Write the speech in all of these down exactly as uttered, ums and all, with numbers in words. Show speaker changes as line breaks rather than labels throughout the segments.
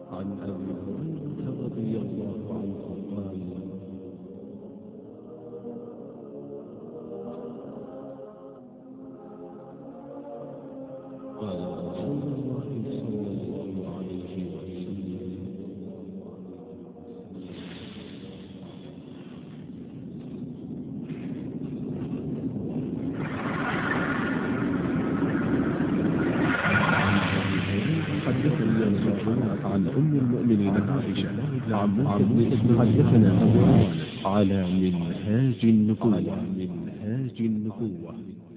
عن أبي هريرة رضي الله عنه قال قال رسول الله صلى الله عليه وسلم حدثني عن أم المؤمنين عائشة عن حدثنا على منهاج النبوة منهاج النبوة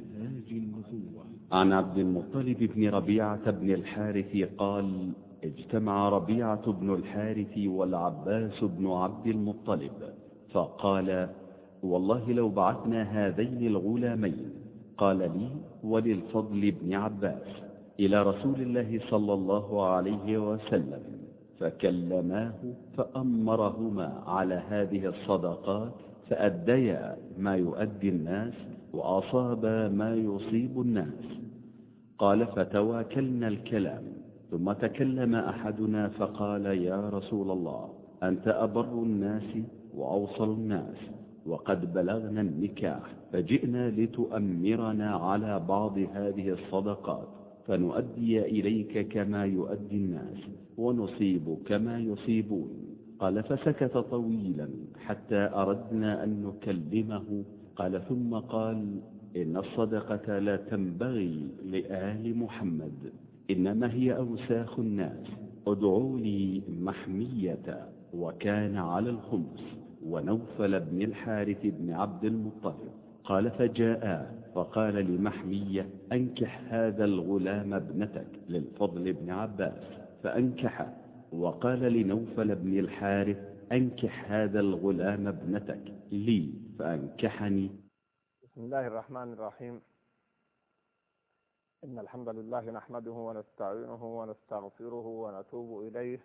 عن عبد المطلب بن ربيعة بن الحارث قال: اجتمع ربيعة بن الحارث والعباس بن عبد المطلب فقال: والله لو بعثنا هذين الغلامين، قال لي وللفضل بن عباس، إلى رسول الله صلى الله عليه وسلم فكلماه فأمرهما على هذه الصدقات فأديا ما يؤدي الناس وأصاب ما يصيب الناس. قال: فتواكلنا الكلام، ثم تكلم أحدنا فقال: يا رسول الله، أنت أبر الناس وأوصل الناس، وقد بلغنا النكاح، فجئنا لتؤمرنا على بعض هذه الصدقات فنؤدي إليك كما يؤدي الناس ونصيب كما يصيبون. قال: فسكت طويلا حتى أردنا أن نكلمه. قال: ثم قال: إن الصدقة لا تنبغي لآل محمد، إنما هي أوساخ الناس. ادعوا لي محمية وكان على الخمس ونوفل بن الحارث بن عبد المطلب. قال: فجاء فقال لمحمية: أنكح هذا الغلام ابنتك للفضل بن عباس، فأنكح. وقال لنوفل بن الحارث: أنكح هذا الغلام ابنتك لي، فأنكحني.
بسم الله الرحمن الرحيم. إن الحمد لله نحمده ونستعينه ونستغفره ونتوب إليه،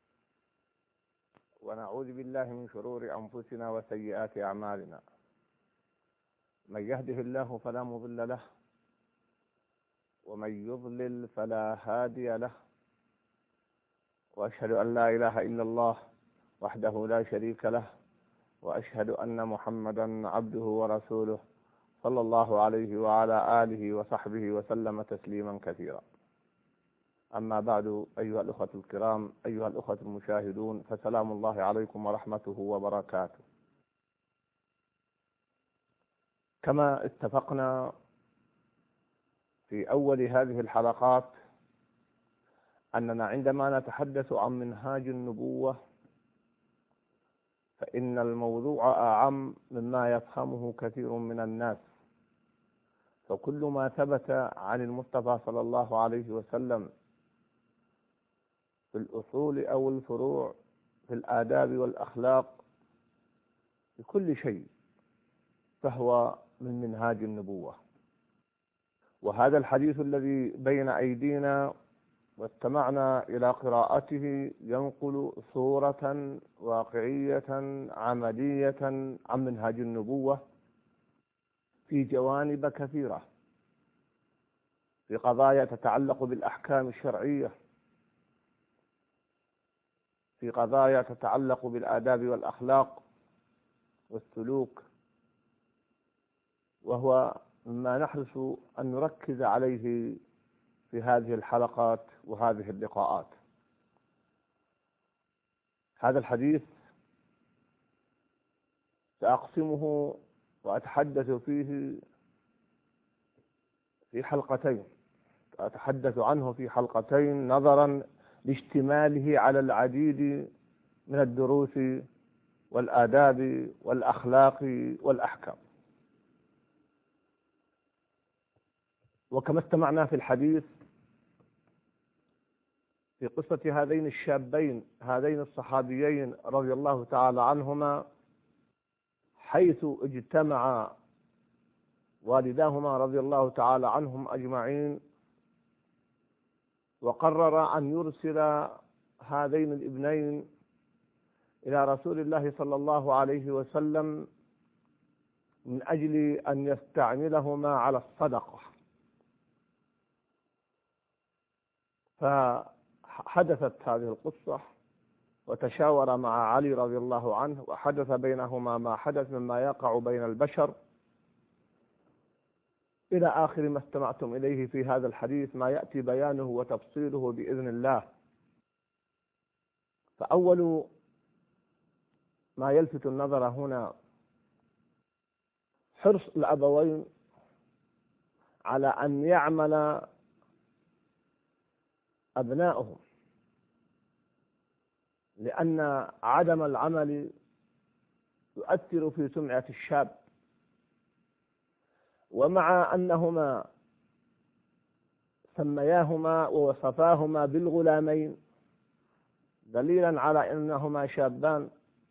ونعوذ بالله من شرور أنفسنا وسيئات أعمالنا. من يهده الله فلا مضل له، ومن يضلل فلا هادي له، وأشهد أن لا إله إلا الله وحده لا شريك له، وأشهد أن محمدا عبده ورسوله صلى الله عليه وعلى آله وصحبه وسلم تسليما كثيرا. أما بعد، أيها الأخوة الكرام، أيها الأخوة المشاهدون، فسلام الله عليكم ورحمته وبركاته. كما اتفقنا في أول هذه الحلقات أننا عندما نتحدث عن منهاج النبوة فإن الموضوع أعم مما يفهمه كثير من الناس، فكل ما ثبت عن المصطفى صلى الله عليه وسلم في الأصول أو الفروع، في الآداب والأخلاق، في كل شيء، فهو من منهاج النبوة. وهذا الحديث الذي بين أيدينا واستمعنا إلى قراءته ينقل صورة واقعية عملية عن منهاج النبوة في جوانب كثيرة، في قضايا تتعلق بالأحكام الشرعية، في قضايا تتعلق بالآداب والأخلاق والسلوك، وهو مما نحرص أن نركز عليه في هذه الحلقات وهذه اللقاءات. هذا الحديث سأقسمه وأتحدث فيه في حلقتين، أتحدث عنه في حلقتين نظرا لاشتماله على العديد من الدروس والآداب والأخلاق والأحكام. وكما استمعنا في الحديث في قصة هذين الشابين، هذين الصحابيين رضي الله تعالى عنهما، حيث اجتمع والداهما رضي الله تعالى عنهم أجمعين، وقرر أن يرسل هذين الابنين إلى رسول الله صلى الله عليه وسلم من أجل أن يستعملهما على الصدقة. فحدثت هذه القصة وتشاور مع علي رضي الله عنه، وحدث بينهما ما حدث مما يقع بين البشر إلى آخر ما استمعتم إليه في هذا الحديث، ما يأتي بيانه وتفصيله بإذن الله. فأول ما يلفت النظر هنا حرص الأبوين على أن يعمل أبنائهم، لأن عدم العمل يؤثر في سمعة الشاب. ومع أنهما سمياهما ووصفاهما بالغلامين دليلا على أنهما شابان،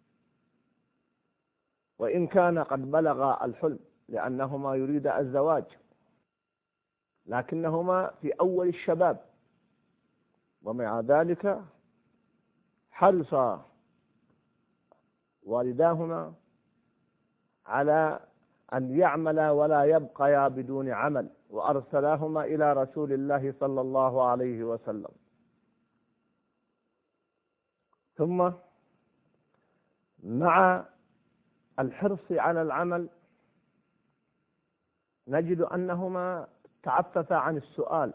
وإن كان قد بلغ الحلم لأنهما يريد الزواج، لكنهما في أول الشباب. ومع ذلك حرص والداهما على أن يعملا ولا يبقيا بدون عمل، وأرسلاهما إلى رسول الله صلى الله عليه وسلم. ثم مع الحرص على العمل نجد أنهما تعففا عن السؤال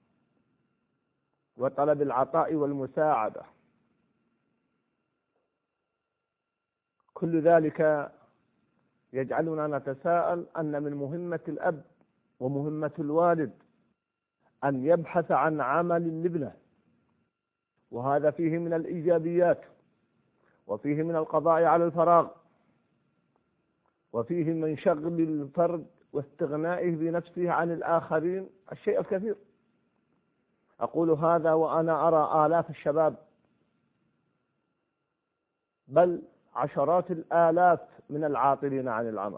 وطلب العطاء والمساعدة. كل ذلك يجعلنا نتساءل أن من مهمة الأب ومهمة الوالد أن يبحث عن عمل لابنه، وهذا فيه من الإيجابيات، وفيه من القضاء على الفراغ، وفيه من شغل الفرد واستغنائه بنفسه عن الآخرين الشيء الكثير. أقول هذا وأنا أرى آلاف الشباب بل عشرات الآلاف من العاطلين عن العمل،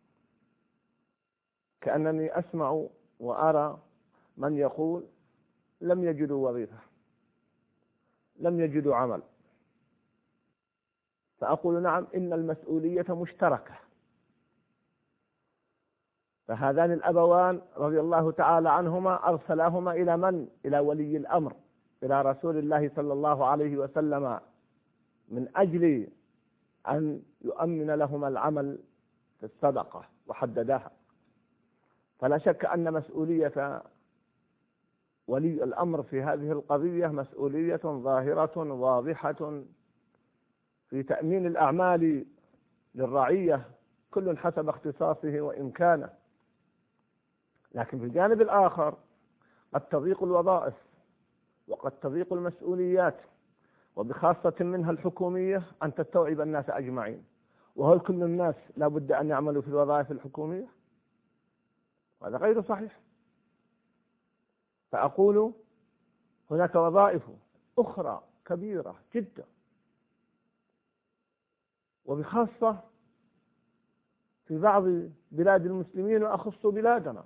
كأنني أسمع وأرى من يقول لم يجدوا وظيفة، لم يجدوا عمل. فأقول نعم، إن المسؤولية مشتركة. فهذان الأبوان رضي الله تعالى عنهما أرسلاهما إلى من؟ إلى ولي الأمر، إلى رسول الله صلى الله عليه وسلم، من أجل أن يؤمن لهما العمل في الصدقة وحددها. فلا شك أن مسؤولية ولي الأمر في هذه القضية مسؤولية ظاهرة واضحة في تأمين الأعمال للرعية، كل حسب اختصاصه وإمكانه. لكن في الجانب الآخر قد تضيق الوظائف وقد تضيق المسؤوليات، وبخاصة منها الحكومية، أن تستوعب الناس أجمعين. وهل كل الناس لا بد أن يعملوا في الوظائف الحكومية؟ هذا غير صحيح. فأقول هناك وظائف أخرى كبيرة جدا، وبخاصة في بعض بلاد المسلمين، وأخص بلادنا.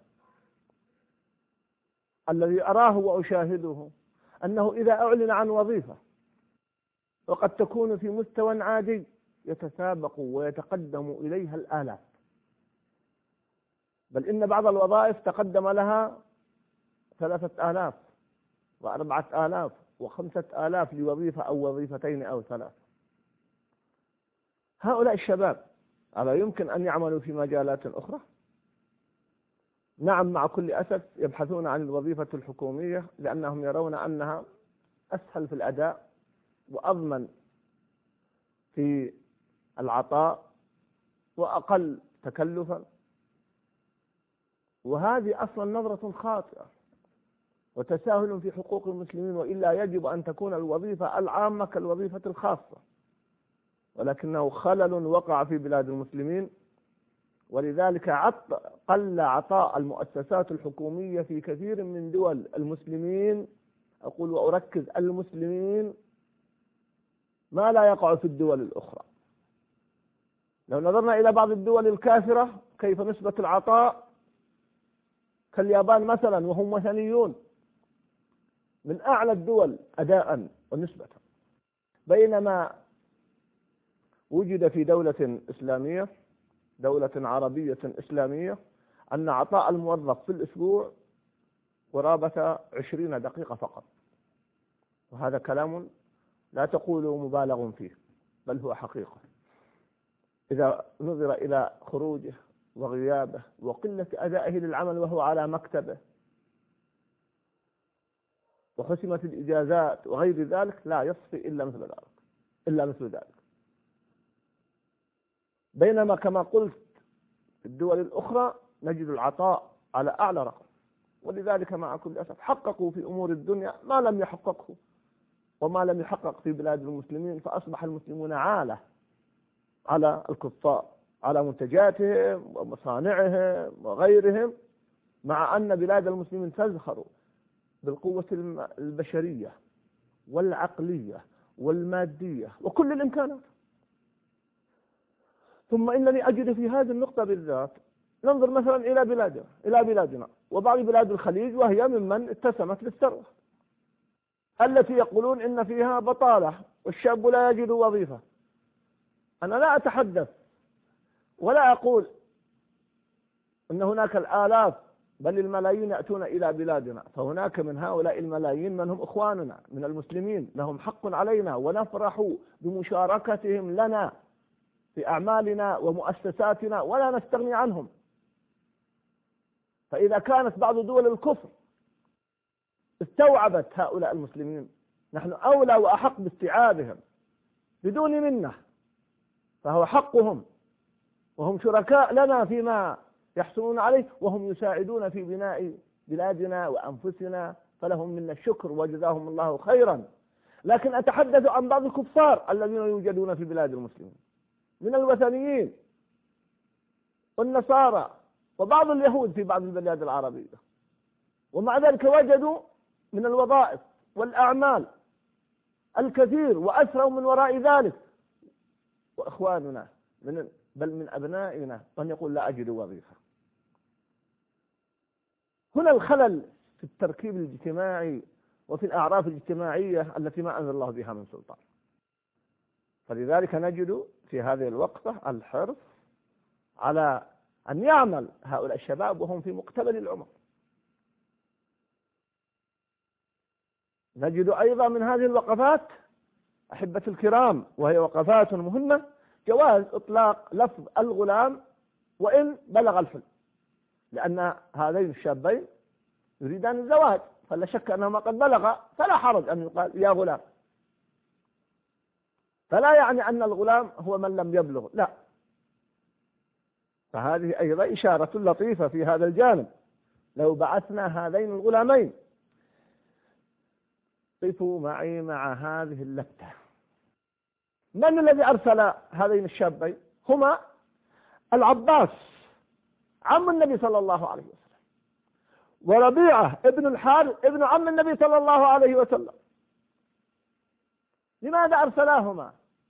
الذي أراه وأشاهده أنه إذا أعلن عن وظيفة وقد تكون في مستوى عادي يتسابق ويتقدم إليها الآلاف، بل إن بعض الوظائف تقدم لها ثلاثة آلاف وأربعة آلاف وخمسة آلاف لوظيفة أو وظيفتين أو ثلاث. هؤلاء الشباب ألا يمكن أن يعملوا في مجالات أخرى؟ نعم، مع كل أسف يبحثون عن الوظيفة الحكومية لأنهم يرون أنها أسهل في الأداء وأضمن في العطاء وأقل تكلفا. وهذه أصلا نظرة خاطئة وتساهل في حقوق المسلمين، وإلا يجب أن تكون الوظيفة العامة كالوظيفة الخاصة، ولكنه خلل وقع في بلاد المسلمين. ولذلك عط قل عطاء المؤسسات الحكومية في كثير من دول المسلمين، أقول وأركز المسلمين، ما لا يقع في الدول الأخرى. لو نظرنا إلى بعض الدول الكافرة كيف نسبة العطاء، كاليابان مثلا وهم وثنيون، من أعلى الدول أداء ونسبة، بينما وجد في دولة إسلامية، دولة عربية إسلامية، أن عطاء الموظف في الأسبوع قرابة عشرين دقيقة فقط. وهذا كلام لا تقولوا مبالغ فيه، بل هو حقيقة. إذا نظر إلى خروجه وغيابه وقلة أدائه للعمل وهو على مكتبه وحسمت الإجازات وغير ذلك، لا يصفي إلا مثل ذلك إلا مثل ذلك. بينما كما قلت في الدول الأخرى نجد العطاء على أعلى رقم، ولذلك مع كل أسف حققوا في أمور الدنيا ما لم يحققه وما لم يحقق في بلاد المسلمين، فأصبح المسلمون عالة على الكفار على منتجاتهم ومصانعهم وغيرهم، مع أن بلاد المسلمين تزخر بالقوة البشرية والعقلية والمادية وكل الإمكانات. ثم إنني أجد في هذه النقطة بالذات، ننظر مثلا إلى بلادنا إلى بلادنا وبعض بلاد الخليج، وهي ممن اتسمت للثروة، التي يقولون إن فيها بطالة والشاب لا يجد وظيفة. أنا لا أتحدث ولا أقول أن هناك الآلاف بل الملايين يأتون إلى بلادنا، فهناك من هؤلاء الملايين من هم إخواننا من المسلمين لهم حق علينا، ونفرح بمشاركتهم لنا في أعمالنا ومؤسساتنا ولا نستغني عنهم. فإذا كانت بعض دول الكفر استوعبت هؤلاء المسلمين، نحن أولى وأحق باستيعابهم بدون منة، فهو حقهم، وهم شركاء لنا فيما يحصلون عليه، وهم يساعدون في بناء بلادنا وأنفسنا، فلهم منا الشكر وجزاهم الله خيرا. لكن أتحدث عن بعض الكفار الذين يوجدون في بلاد المسلمين من الوثنيين والنصارى وبعض اليهود في بعض البلاد العربية، ومع ذلك وجدوا من الوظائف والأعمال الكثير وأسروا من وراء ذلك. وإخواننا من بل من أبنائنا من يقول لا أجد وظيفة. هنا الخلل في التركيب الاجتماعي وفي الأعراف الاجتماعية التي ما أنزل الله بها من سلطان. فلذلك نجد في هذه الوقفة الحرص على أن يعمل هؤلاء الشباب وهم في مقتبل العمر. نجد أيضا من هذه الوقفات أحبة الكرام، وهي وقفات مهمة، جواز إطلاق لفظ الغلام وإن بلغ الحلم، لأن هذين الشابين يريدان الزواج، فلا شك أنهما قد بلغ، فلا حرج أن يقال يا غلام. فلا يعني أن الغلام هو من لم يبلغ، لا. فهذه أيضا إشارة لطيفة في هذا الجانب. لو بعثنا هذين الغلامين، قفوا معي مع هذه اللفتة. من الذي أرسل هذين الشابين؟ هما العباس عم النبي صلى الله عليه وسلم، وربيعة ابن الحارث ابن عم النبي صلى الله عليه وسلم. لماذا أرسلاهما؟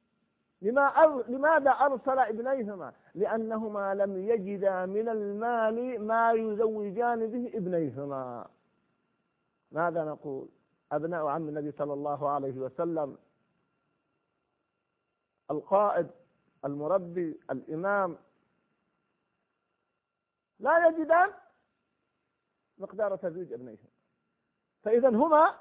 لماذا أرسل ابنيهما؟ لأنهما لم يجدا من المال ما يزوجان به ابنيهما. ماذا نقول؟ أبناء عم النبي صلى الله عليه وسلم، القائد المربي الإمام، لا يجدان مقدار تزويج ابنيهم. فإذا هما،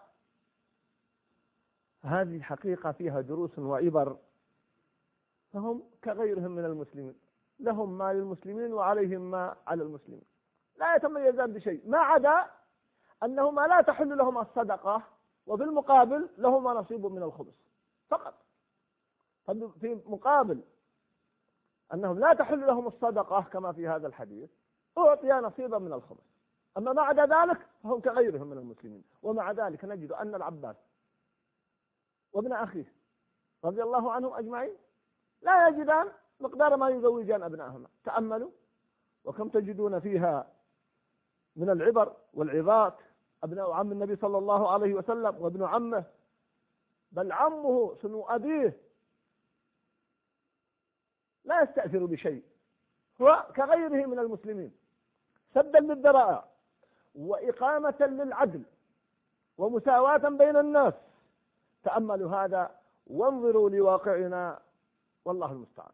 هذه حقيقة فيها دروس وعبر، فهم كغيرهم من المسلمين، لهم ما للمسلمين وعليهم ما على المسلمين، لا يتميزان بشيء، ما عدا أنهما لا تحل لهم الصدقة، وفي المقابل لهما نصيب من الخبز فقط. في مقابل أنهم لا تحل لهم الصدقة كما في هذا الحديث، أعطيا نصيبا من الخبز، أما ما عدا ذلك فهم كغيرهم من المسلمين. ومع ذلك نجد أن العباس وابن أخيه رضي الله عنهم أجمعين لا يجدان مقدار ما يزوجان أبنائهما. تأملوا وكم تجدون فيها من العبر والعظات. أبناء عم النبي صلى الله عليه وسلم وابن عمه، بل عمه سنو أبيه، لا يستأثر بشيء، هو كغيره من المسلمين، سدا للذرائع وإقامة للعدل ومساواة بين الناس. تأملوا هذا وانظروا لواقعنا، والله المستعان.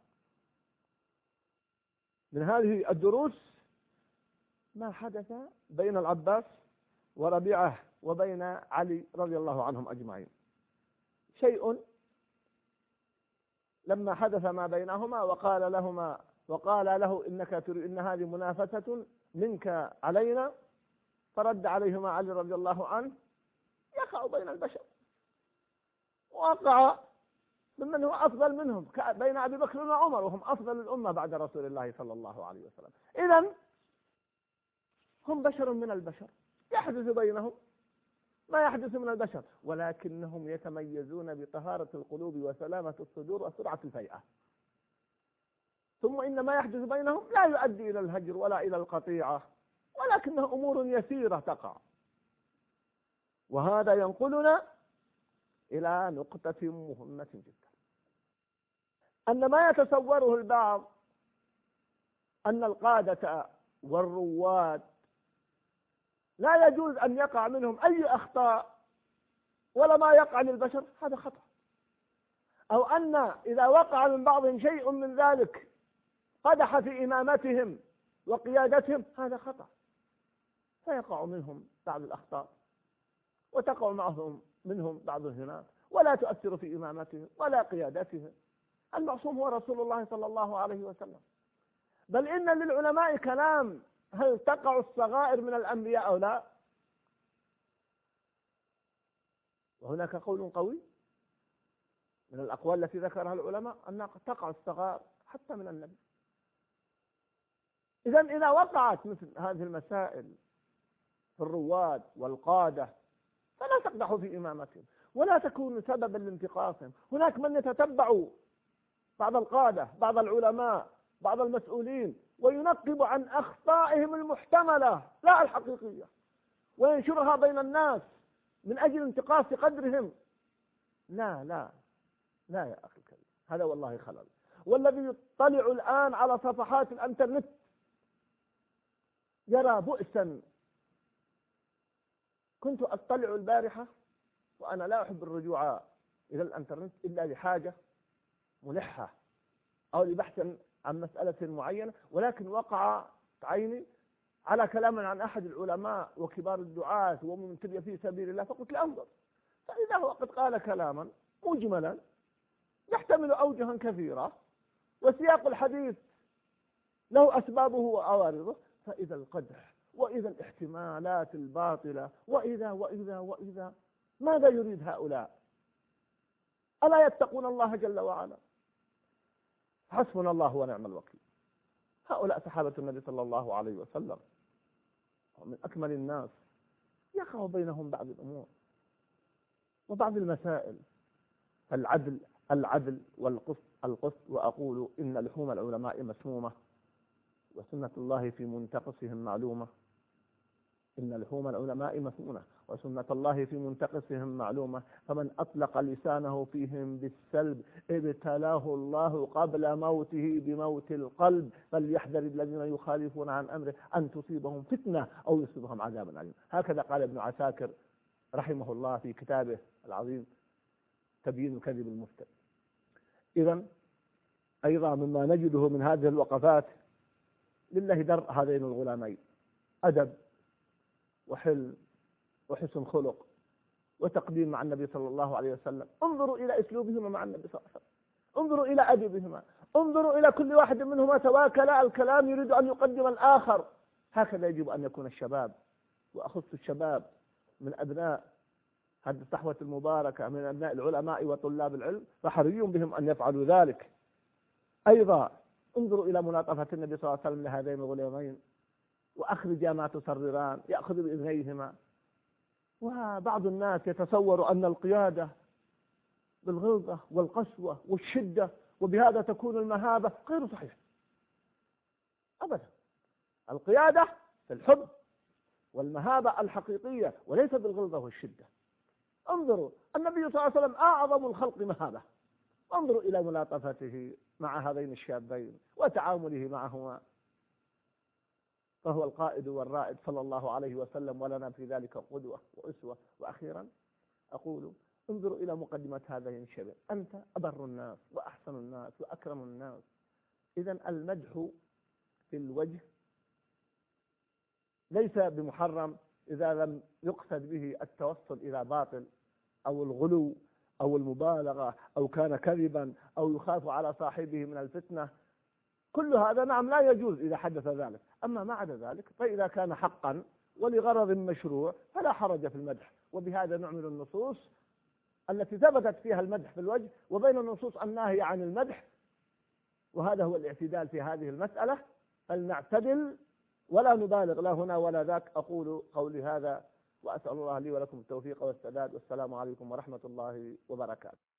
من هذه الدروس ما حدث بين العباس وربيعة وبين علي رضي الله عنهم أجمعين، شيء لما حدث ما بينهما وقال لهما وقال له إنك تريد إن هذه منافسة منك علينا، فرد عليهما علي رضي الله عنه: يقع بين البشر، وقع ممن هو أفضل منهم بين أبي بكر وعمر، وهم أفضل الأمة بعد رسول الله صلى الله عليه وسلم. إذن هم بشر من البشر، يحدث بينهم ما يحدث من البشر، ولكنهم يتميزون بطهارة القلوب وسلامة الصدور وسرعة الفيئة. ثم إن ما يحدث بينهم لا يؤدي إلى الهجر ولا إلى القطيعة، ولكنها أمور يسيرة تقع. وهذا ينقلنا إلى نقطة مهمة جدا، أن ما يتصوره البعض أن القادة والرواد لا يجوز أن يقع منهم أي أخطاء ولا ما يقع للبشر، هذا خطأ. أو أن إذا وقع من بعضهم شيء من ذلك قدح في إمامتهم وقيادتهم، هذا خطأ، فيقع منهم بعض الأخطاء وتقع معهم منهم بعض الهنات، ولا تؤثر في إمامتهم ولا قيادتهم. المعصوم هو رسول الله صلى الله عليه وسلم. بل إن للعلماء كلام: هل تقع الصغائر من الأنبياء أو لا؟ وهناك قول قوي من الأقوال التي ذكرها العلماء أن تقع الصغائر حتى من النبي. إذن إذا وقعت مثل هذه المسائل في الرواد والقادة فلا تقدحوا في إمامتهم ولا تكونوا سببا لانتقاصهم. هناك من يتتبع بعض القادة، بعض العلماء، بعض المسؤولين، وينقب عن أخطائهم المحتملة لا الحقيقية، وينشرها بين الناس من أجل انتقاص قدرهم. لا لا لا يا أخي الكريم، هذا والله خلل. والذي يطلع الآن على صفحات الانترنت يرى بؤسا. كنت أطلع البارحة، وأنا لا أحب الرجوع إلى الانترنت إلا لحاجة ملحة أو لبحث عن مسألة معينة، ولكن وقع عيني على كلام عن أحد العلماء وكبار الدعاة ومن تبي في سبيل الله، فقلت لأنظر، فإذا هو قد قال كلاما مجملا يحتمل أوجها كثيرة، وسياق الحديث له أسبابه وعوارضه، فإذا القدح وإذا الاحتمالات الباطلة وإذا وإذا وإذا ماذا يريد هؤلاء؟ ألا يتقون الله جل وعلا؟ حسبنا الله ونعم الوكيل. هؤلاء صحابة النبي صلى الله عليه وسلم ومن أكمل الناس، يقع بينهم بعض الأمور وبعض المسائل. العدل العدل والقسط القسط. وأقول إن لحوم العلماء مسمومة وسنة الله في منتقصهم معلومة. إن لحوم العلماء مسمومة وسنة الله في منتقصهم معلومة، فمن أطلق لسانه فيهم بالسلب ابتلاه الله قبل موته بموت القلب، فليحذر الذين يخالفون عن أمره أن تصيبهم فتنة أو يصيبهم عذاب أليم. هكذا قال ابن عساكر رحمه الله في كتابه العظيم تبيين الكذب المفتر. إذن أيضا مما نجده من هذه الوقفات لله در هذين الغلامين: أدب وحلم وحسن خلق وتقديم مع النبي صلى الله عليه وسلم. انظروا إلى أسلوبهما مع النبي صلى الله عليه وسلم، انظروا إلى أدبهما، انظروا إلى كل واحد منهما تواكل الكلام يريد أن يقدم الآخر. هكذا يجب أن يكون الشباب، وأخص الشباب من أبناء هذه الصحوة المباركة من أبناء العلماء وطلاب العلم، فحري بهم أن يفعلوا ذلك. أيضا انظروا إلى ملاطفة النبي صلى الله عليه وسلم لهذين الغلامين، وأخرج ما تصرران، يأخذ بإذنيهما. وبعض الناس يتصور أن القيادة بالغلظة والقسوة والشدة وبهذا تكون المهابة، غير صحيح أبدا. القيادة في الحب والمهابة الحقيقية وليس بالغلظة والشدة. انظروا النبي صلى الله عليه وسلم أعظم الخلق مهابة، انظروا إلى ملاطفته مع هذين الشابين وتعامله معهما، فهو القائد والرائد صلى الله عليه وسلم، ولنا في ذلك قدوة وأسوة. وأخيرا أقول انظروا إلى مقدمة هذين الشباب: أنت أبر الناس وأحسن الناس وأكرم الناس. إذن المدح في الوجه ليس بمحرم إذا لم يقصد به التوصل إلى باطل أو الغلو أو المبالغة أو كان كذبا أو يخاف على صاحبه من الفتنة، كل هذا نعم لا يجوز إذا حدث ذلك. أما ما عدا ذلك فإذا كان حقا ولغرض مشروع فلا حرج في المدح. وبهذا نعمل النصوص التي ثبتت فيها المدح في الوجه وبين النصوص الناهية عن المدح، وهذا هو الاعتدال في هذه المسألة. فلنعتدل ولا نبالغ لا هنا ولا ذاك. أقول قولي هذا وأسأل الله لي ولكم التوفيق والسداد، والسلام عليكم ورحمة الله وبركاته.